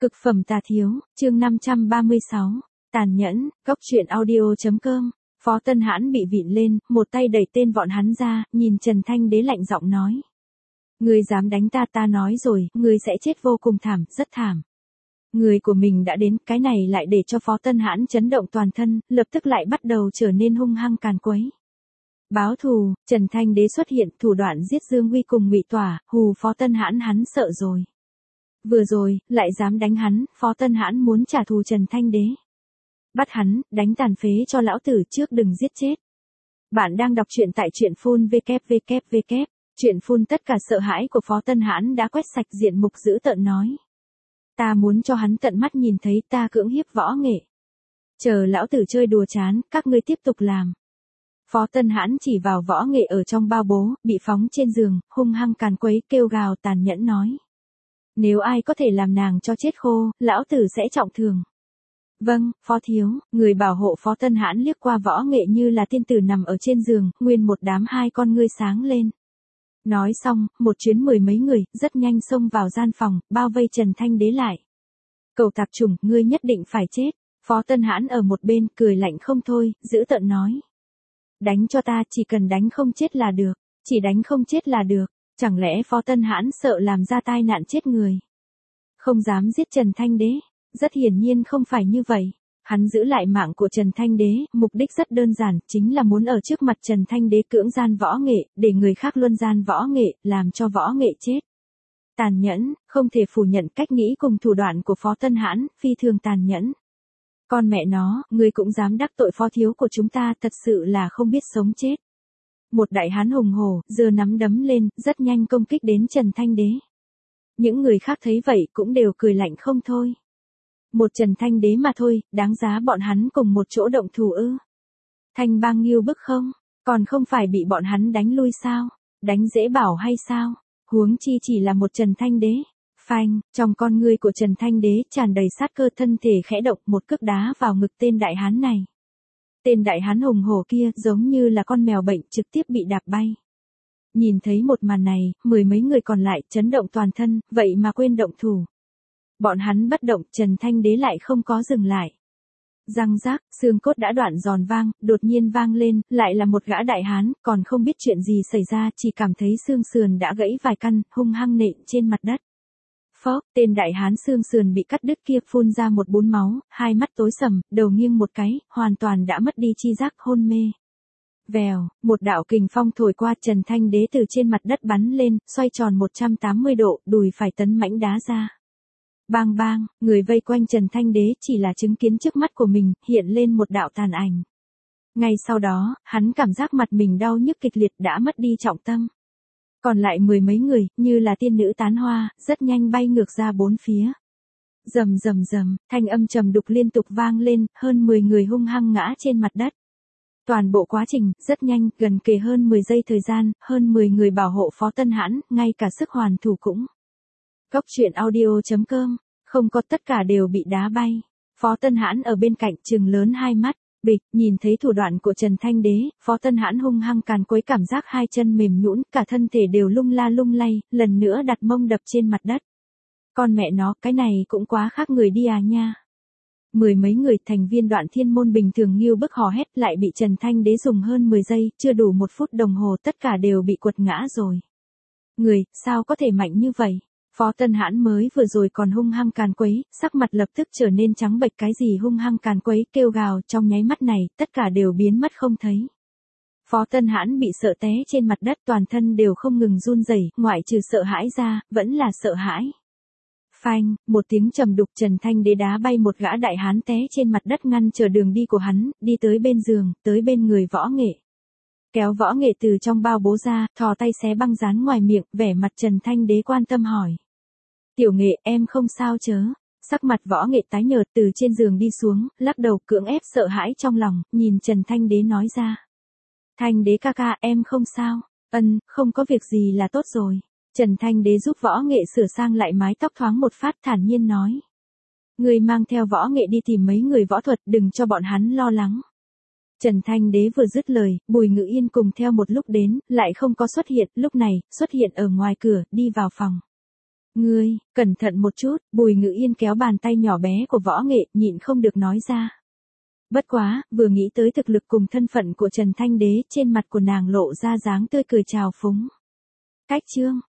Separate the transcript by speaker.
Speaker 1: Cực phẩm tà thiếu, chương 536, tàn nhẫn, góc truyện audio.com. Phó Tân Hãn bị vịn lên, một tay đẩy tên bọn hắn ra, nhìn Trần Thanh Đế lạnh giọng nói. Ngươi dám đánh ta, ta nói rồi, ngươi sẽ chết vô cùng thảm, rất thảm. Người của mình đã đến, cái này lại để cho Phó Tân Hãn chấn động toàn thân, lập tức lại bắt đầu trở nên hung hăng càn quấy. Báo thù, Trần Thanh Đế xuất hiện, thủ đoạn giết Dương Huy cùng Ngụy Tỏa, hù Phó Tân Hãn hắn sợ rồi. Vừa rồi, lại dám đánh hắn, Phó Tân Hãn muốn trả thù Trần Thanh Đế. Bắt hắn, đánh tàn phế cho lão tử trước, đừng giết chết. Bạn đang đọc truyện tại truyện phun www. Truyện phun tất cả sợ hãi của Phó Tân Hãn đã quét sạch diện mục dữ tợn nói. Ta muốn cho hắn tận mắt nhìn thấy ta cưỡng hiếp võ nghệ. Chờ lão tử chơi đùa chán, các ngươi tiếp tục làm. Phó Tân Hãn chỉ vào võ nghệ ở trong bao bố, bị phóng trên giường, hung hăng càn quấy, kêu gào tàn nhẫn nói. Nếu ai có thể làm nàng cho chết khô, lão tử sẽ trọng thương. Vâng, Phó Thiếu, người bảo hộ Phó Tân Hãn liếc qua võ nghệ như là tiên tử nằm ở trên giường, nguyên một đám hai con ngươi sáng lên. Nói xong, một chuyến mười mấy người, rất nhanh xông vào gian phòng, bao vây Trần Thanh Đế lại. Cầu tạp chủng, ngươi nhất định phải chết. Phó Tân Hãn ở một bên, cười lạnh không thôi, dữ tợn nói. Đánh cho ta, chỉ cần đánh không chết là được, chỉ đánh không chết là được. Chẳng lẽ Phó Tân Hãn sợ làm ra tai nạn chết người? Không dám giết Trần Thanh Đế? Rất hiển nhiên không phải như vậy. Hắn giữ lại mạng của Trần Thanh Đế, mục đích rất đơn giản, chính là muốn ở trước mặt Trần Thanh Đế cưỡng gian võ nghệ, để người khác luân gian võ nghệ, làm cho võ nghệ chết. Tàn nhẫn, không thể phủ nhận cách nghĩ cùng thủ đoạn của Phó Tân Hãn, phi thường tàn nhẫn. Con mẹ nó, ngươi cũng dám đắc tội Phó Thiếu của chúng ta, thật sự là không biết sống chết. Một đại hán hùng hổ, giơ nắm đấm lên, rất nhanh công kích đến Trần Thanh Đế. Những người khác thấy vậy cũng đều cười lạnh không thôi. Một Trần Thanh Đế mà thôi, đáng giá bọn hắn cùng một chỗ động thủ ư? Thanh Bang nghiêu bức không? Còn không phải bị bọn hắn đánh lui sao? Đánh dễ bảo hay sao? Huống chi chỉ là một Trần Thanh Đế. Phanh, trong con ngươi của Trần Thanh Đế tràn đầy sát cơ, thân thể khẽ động, một cước đá vào ngực tên đại hán này. Tên đại hán hùng hổ kia giống như là con mèo bệnh trực tiếp bị đạp bay. Nhìn thấy một màn này, mười mấy người còn lại chấn động toàn thân, vậy mà quên động thủ. Bọn hắn bất động, Trần Thanh Đế lại không có dừng lại. Răng rác, xương cốt đã đoạn giòn vang, đột nhiên vang lên, lại là một gã đại hán, còn không biết chuyện gì xảy ra, chỉ cảm thấy xương sườn đã gãy vài căn, hung hăng nện trên mặt đất. Phốc, tên đại hán xương sườn bị cắt đứt kia phun ra một bún máu, hai mắt tối sầm, đầu nghiêng một cái, hoàn toàn đã mất đi chi giác, hôn mê. Vèo, một đạo kình phong thổi qua, Trần Thanh Đế từ trên mặt đất bắn lên, xoay tròn 180 độ, đùi phải tấn mãnh đá ra. Bang bang, người vây quanh Trần Thanh Đế chỉ là chứng kiến trước mắt của mình, hiện lên một đạo tàn ảnh. Ngay sau đó, hắn cảm giác mặt mình đau nhức kịch liệt, đã mất đi trọng tâm. Còn lại mười mấy người, như là tiên nữ tán hoa, rất nhanh bay ngược ra bốn phía. Rầm rầm rầm, thanh âm trầm đục liên tục vang lên, hơn 10 người hung hăng ngã trên mặt đất. Toàn bộ quá trình, rất nhanh, gần kề hơn 10 giây thời gian, hơn 10 người bảo hộ Phó Tân Hãn, ngay cả sức hoàn thủ cũng. Góc truyện audio.com, không có, tất cả đều bị đá bay. Phó Tân Hãn ở bên cạnh trừng lớn hai mắt, bịch, nhìn thấy thủ đoạn của Trần Thanh Đế, Phó Tân Hãn hung hăng càn quấy, cảm giác hai chân mềm nhũn, cả thân thể đều lung la lung lay, lần nữa đặt mông đập trên mặt đất. Con mẹ nó, cái này cũng quá khác người đi à nha. Mười mấy người thành viên Đoạn Thiên Môn bình thường nghiêu bức hò hét, lại bị Trần Thanh Đế dùng hơn 10 giây, chưa đủ 1 phút đồng hồ, tất cả đều bị quật ngã rồi. Người, sao có thể mạnh như vậy? Phó Tân Hãn mới vừa rồi còn hung hăng càn quấy, sắc mặt lập tức trở nên trắng bệch, cái gì hung hăng càn quấy, kêu gào, trong nháy mắt này, tất cả đều biến mất không thấy. Phó Tân Hãn bị sợ té trên mặt đất, toàn thân đều không ngừng run rẩy, ngoại trừ sợ hãi ra, vẫn là sợ hãi. Phanh, một tiếng trầm đục, Trần Thanh Đế đá bay một gã đại hán té trên mặt đất, ngăn trở đường đi của hắn, đi tới bên giường, tới bên người võ nghệ. Kéo võ nghệ từ trong bao bố ra, thò tay xé băng dán ngoài miệng, vẻ mặt Trần Thanh Đế quan tâm hỏi. Tiểu Nghệ, em không sao chớ? Sắc mặt võ nghệ tái nhợt, từ trên giường đi xuống, lắc đầu cưỡng ép sợ hãi trong lòng, nhìn Trần Thanh Đế nói ra. Thanh Đế ca ca, em không sao? Không có việc gì là tốt rồi. Trần Thanh Đế giúp võ nghệ sửa sang lại mái tóc thoáng một phát, thản nhiên nói. Người mang theo võ nghệ đi tìm mấy người võ thuật, đừng cho bọn hắn lo lắng. Trần Thanh Đế vừa dứt lời, Bùi Ngự Yên cùng theo một lúc đến, lại không có xuất hiện, lúc này, xuất hiện ở ngoài cửa, đi vào phòng. Ngươi, cẩn thận một chút, Bùi Ngữ Yên kéo bàn tay nhỏ bé của Võ Nghệ, nhịn không được nói ra. Bất quá, vừa nghĩ tới thực lực cùng thân phận của Trần Thanh Đế, trên mặt của nàng lộ ra dáng tươi cười trào phúng. Cách chương